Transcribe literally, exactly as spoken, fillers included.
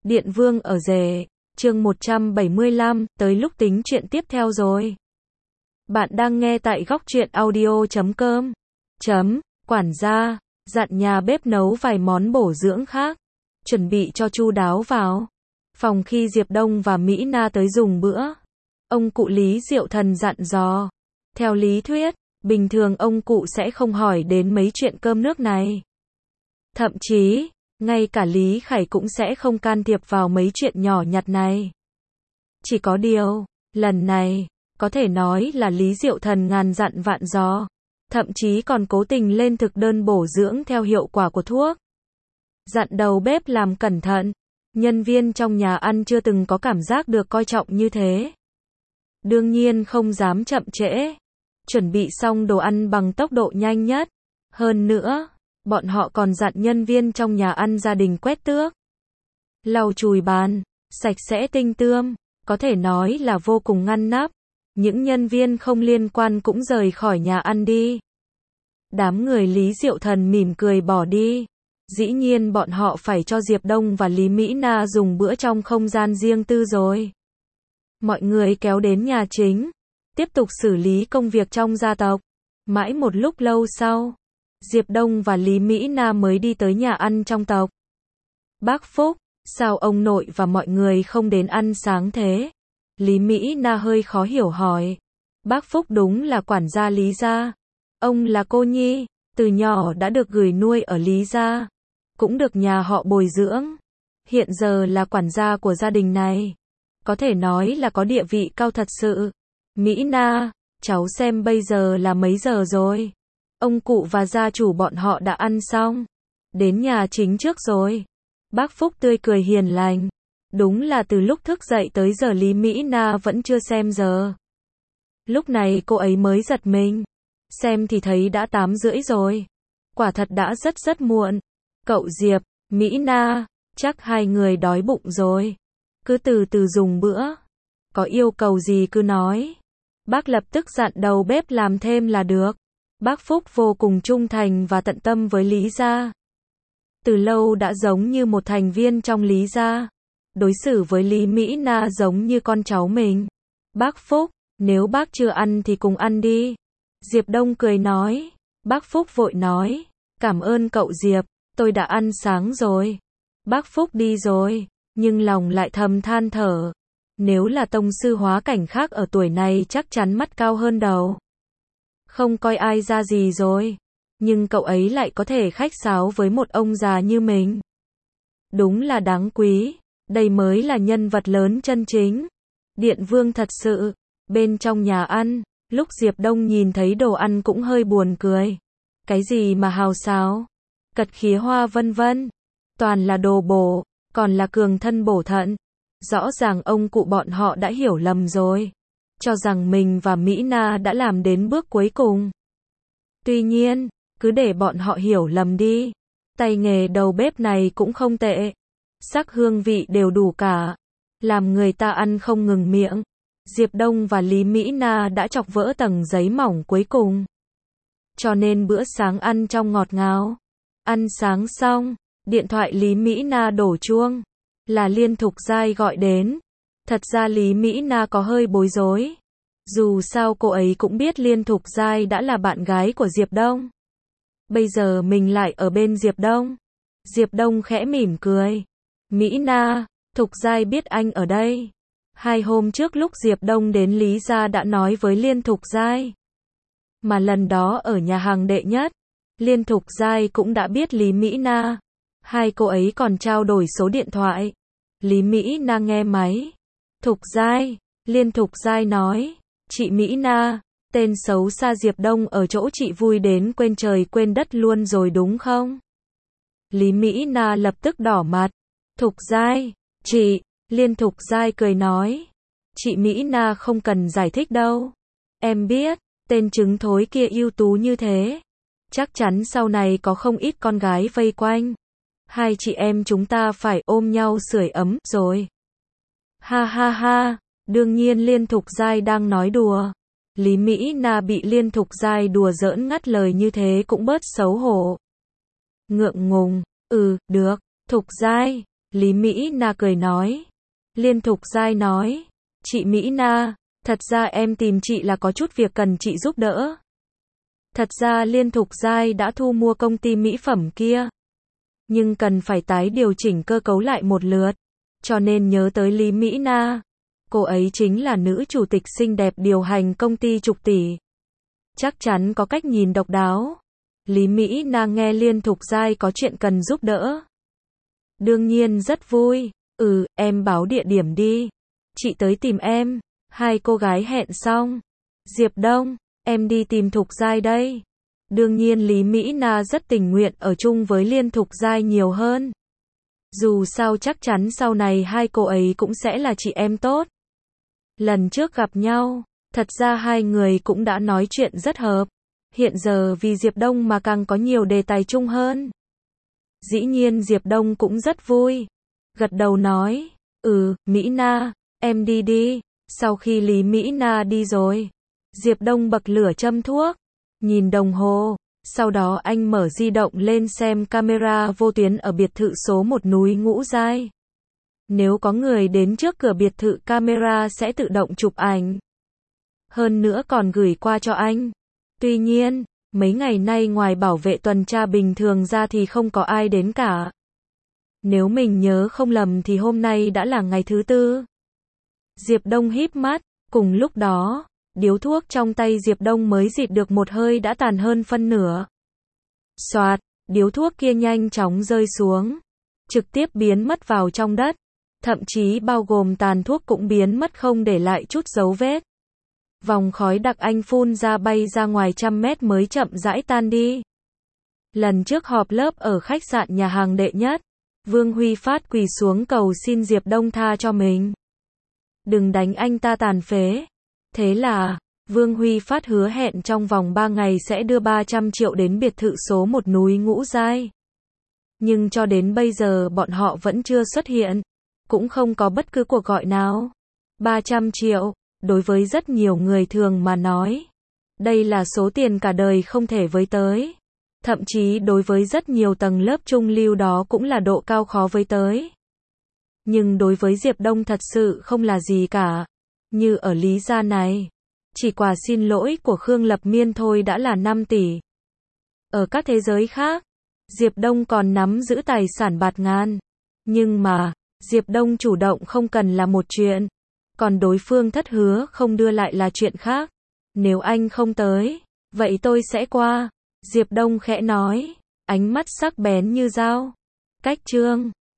Điện Vương ở rể, chương một trăm bảy mươi lăm, tới lúc tính chuyện tiếp theo rồi. Bạn đang nghe tại góc truyện audio chấm com. Chấm, quản gia, dặn nhà bếp nấu vài món bổ dưỡng khác, chuẩn bị cho chu đáo vào phòng khi Diệp Đông và Mỹ Na tới dùng bữa. Ông cụ Lý Diệu Thần dặn dò. Theo lý thuyết, bình thường ông cụ sẽ không hỏi đến mấy chuyện cơm nước này. Thậm chí, ngay cả Lý Khải cũng sẽ không can thiệp vào mấy chuyện nhỏ nhặt này. Chỉ có điều, lần này, có thể nói là Lý Diệu Thần ngàn dặn vạn dò, thậm chí còn cố tình lên thực đơn bổ dưỡng theo hiệu quả của thuốc. Dặn đầu bếp làm cẩn thận, nhân viên trong nhà ăn chưa từng có cảm giác được coi trọng như thế. Đương nhiên không dám chậm trễ, chuẩn bị xong đồ ăn bằng tốc độ nhanh nhất. Hơn nữa, bọn họ còn dặn nhân viên trong nhà ăn gia đình quét tước, lau chùi bàn, sạch sẽ tinh tươm, có thể nói là vô cùng ngăn nắp. Những nhân viên không liên quan cũng rời khỏi nhà ăn đi. Đám người Lý Diệu Thần mỉm cười bỏ đi. Dĩ nhiên bọn họ phải cho Diệp Đông và Lý Mỹ Na dùng bữa trong không gian riêng tư rồi. Mọi người kéo đến nhà chính, tiếp tục xử lý công việc trong gia tộc. Mãi một lúc lâu sau, Diệp Đông và Lý Mỹ Na mới đi tới nhà ăn trong tộc. Bác Phúc, sao ông nội và mọi người không đến ăn sáng thế? Lý Mỹ Na hơi khó hiểu hỏi. Bác Phúc đúng là quản gia Lý gia. Ông là cô nhi, từ nhỏ đã được gửi nuôi ở Lý gia, cũng được nhà họ bồi dưỡng. Hiện giờ là quản gia của gia đình này. Có thể nói là có địa vị cao thật sự. Mỹ Na, cháu xem bây giờ là mấy giờ rồi? Ông cụ và gia chủ bọn họ đã ăn xong, đến nhà chính trước rồi. Bác Phúc tươi cười hiền lành. Đúng là từ lúc thức dậy tới giờ Lý Mỹ Na vẫn chưa xem giờ. Lúc này cô ấy mới giật mình. Xem thì thấy đã tám rưỡi rồi. Quả thật đã rất rất muộn. Cậu Diệp, Mỹ Na, chắc hai người đói bụng rồi. Cứ từ từ dùng bữa. Có yêu cầu gì cứ nói. Bác lập tức dặn đầu bếp làm thêm là được. Bác Phúc vô cùng trung thành và tận tâm với Lý gia. Từ lâu đã giống như một thành viên trong Lý gia. Đối xử với Lý Mỹ Na giống như con cháu mình. Bác Phúc, nếu bác chưa ăn thì cùng ăn đi. Diệp Đông cười nói. Bác Phúc vội nói. Cảm ơn cậu Diệp, tôi đã ăn sáng rồi. Bác Phúc đi rồi, nhưng lòng lại thầm than thở. Nếu là tông sư hóa cảnh khác ở tuổi này chắc chắn mắt cao hơn đầu. Không coi ai ra gì rồi. Nhưng cậu ấy lại có thể khách sáo với một ông già như mình. Đúng là đáng quý. Đây mới là nhân vật lớn chân chính. Điện Vương thật sự. Bên trong nhà ăn, lúc Diệp Đông nhìn thấy đồ ăn cũng hơi buồn cười. Cái gì mà hào sáo, cật khía hoa vân vân. Toàn là đồ bổ, còn là cường thân bổ thận. Rõ ràng ông cụ bọn họ đã hiểu lầm rồi. Cho rằng mình và Mỹ Na đã làm đến bước cuối cùng. Tuy nhiên, cứ để bọn họ hiểu lầm đi. Tay nghề đầu bếp này cũng không tệ. Sắc hương vị đều đủ cả. Làm người ta ăn không ngừng miệng. Diệp Đông và Lý Mỹ Na đã chọc vỡ tầng giấy mỏng cuối cùng. Cho nên bữa sáng ăn trong ngọt ngào. Ăn sáng xong, điện thoại Lý Mỹ Na đổ chuông. Là Liên Thục Giai gọi đến. Thật ra Lý Mỹ Na có hơi bối rối. Dù sao cô ấy cũng biết Liên Thục Giai đã là bạn gái của Diệp Đông. Bây giờ mình lại ở bên Diệp Đông. Diệp Đông khẽ mỉm cười. Mỹ Na, Thục Giai biết anh ở đây. Hai hôm trước lúc Diệp Đông đến Lý gia đã nói với Liên Thục Giai. Mà lần đó ở nhà hàng đệ nhất, Liên Thục Giai cũng đã biết Lý Mỹ Na. Hai cô ấy còn trao đổi số điện thoại. Lý Mỹ Na nghe máy. Thục Giai, Liên Thục Giai nói. Chị Mỹ Na, tên xấu xa Diệp Đông ở chỗ chị vui đến quên trời quên đất luôn rồi đúng không? Lý Mỹ Na lập tức đỏ mặt. Thục Giai, chị, Liên Thục Giai cười nói. Chị Mỹ Na không cần giải thích đâu. Em biết, tên trứng thối kia ưu tú như thế. Chắc chắn sau này có không ít con gái vây quanh. Hai chị em chúng ta phải ôm nhau sưởi ấm rồi. Ha ha ha, đương nhiên Liên Thục Giai đang nói đùa. Lý Mỹ Na bị Liên Thục Giai đùa giỡn ngắt lời như thế cũng bớt xấu hổ. Ngượng ngùng, ừ, được, Thục Giai, Lý Mỹ Na cười nói. Liên Thục Giai nói. Chị Mỹ Na, thật ra em tìm chị là có chút việc cần chị giúp đỡ. Thật ra Liên Thục Giai đã thu mua công ty mỹ phẩm kia, nhưng cần phải tái điều chỉnh cơ cấu lại một lượt, cho nên nhớ tới Lý Mỹ Na. Cô ấy chính là nữ chủ tịch xinh đẹp điều hành công ty chục tỷ. Chắc chắn có cách nhìn độc đáo. Lý Mỹ Na nghe Liên Thục Giai có chuyện cần giúp đỡ, đương nhiên rất vui. Ừ, em báo địa điểm đi. Chị tới tìm em. Hai cô gái hẹn xong. Diệp Đông, em đi tìm Thục Giai đây. Đương nhiên Lý Mỹ Na rất tình nguyện ở chung với Liên Thục Giai nhiều hơn. Dù sao chắc chắn sau này hai cô ấy cũng sẽ là chị em tốt. Lần trước gặp nhau, thật ra hai người cũng đã nói chuyện rất hợp. Hiện giờ vì Diệp Đông mà càng có nhiều đề tài chung hơn. Dĩ nhiên Diệp Đông cũng rất vui. Gật đầu nói, ừ, Mỹ Na, em đi đi. Sau khi Lý Mỹ Na đi rồi, Diệp Đông bật lửa châm thuốc, nhìn đồng hồ, sau đó anh mở di động lên xem camera vô tuyến ở biệt thự số một núi Ngũ Giai. Nếu có người đến trước cửa biệt thự camera sẽ tự động chụp ảnh. Hơn nữa còn gửi qua cho anh. Tuy nhiên, mấy ngày nay ngoài bảo vệ tuần tra bình thường ra thì không có ai đến cả. Nếu mình nhớ không lầm thì hôm nay đã là ngày thứ tư. Diệp Đông híp mắt, cùng lúc đó, điếu thuốc trong tay Diệp Đông mới rịt được một hơi đã tàn hơn phân nửa. Xoạt, điếu thuốc kia nhanh chóng rơi xuống, trực tiếp biến mất vào trong đất, thậm chí bao gồm tàn thuốc cũng biến mất không để lại chút dấu vết. Vòng khói đặc anh phun ra bay ra ngoài trăm mét mới chậm rãi tan đi. Lần trước họp lớp ở khách sạn nhà hàng đệ nhất, Vương Huy Phát quỳ xuống cầu xin Diệp Đông tha cho mình. Đừng đánh anh ta tàn phế. Thế là, Vương Huy Phát hứa hẹn trong vòng ba ngày sẽ đưa ba trăm triệu đến biệt thự số một núi Ngũ Giai. Nhưng cho đến bây giờ bọn họ vẫn chưa xuất hiện, cũng không có bất cứ cuộc gọi nào. ba trăm triệu, đối với rất nhiều người thường mà nói, đây là số tiền cả đời không thể với tới. Thậm chí đối với rất nhiều tầng lớp trung lưu đó cũng là độ cao khó với tới. Nhưng đối với Diệp Đông thật sự không là gì cả. Như ở Lý gia này, chỉ quà xin lỗi của Khương Lập Miên thôi đã là năm tỷ. Ở các thế giới khác, Diệp Đông còn nắm giữ tài sản bạt ngàn. Nhưng mà, Diệp Đông chủ động không cần là một chuyện, còn đối phương thất hứa không đưa lại là chuyện khác. Nếu anh không tới, vậy tôi sẽ qua. Diệp Đông khẽ nói, ánh mắt sắc bén như dao. Cách chương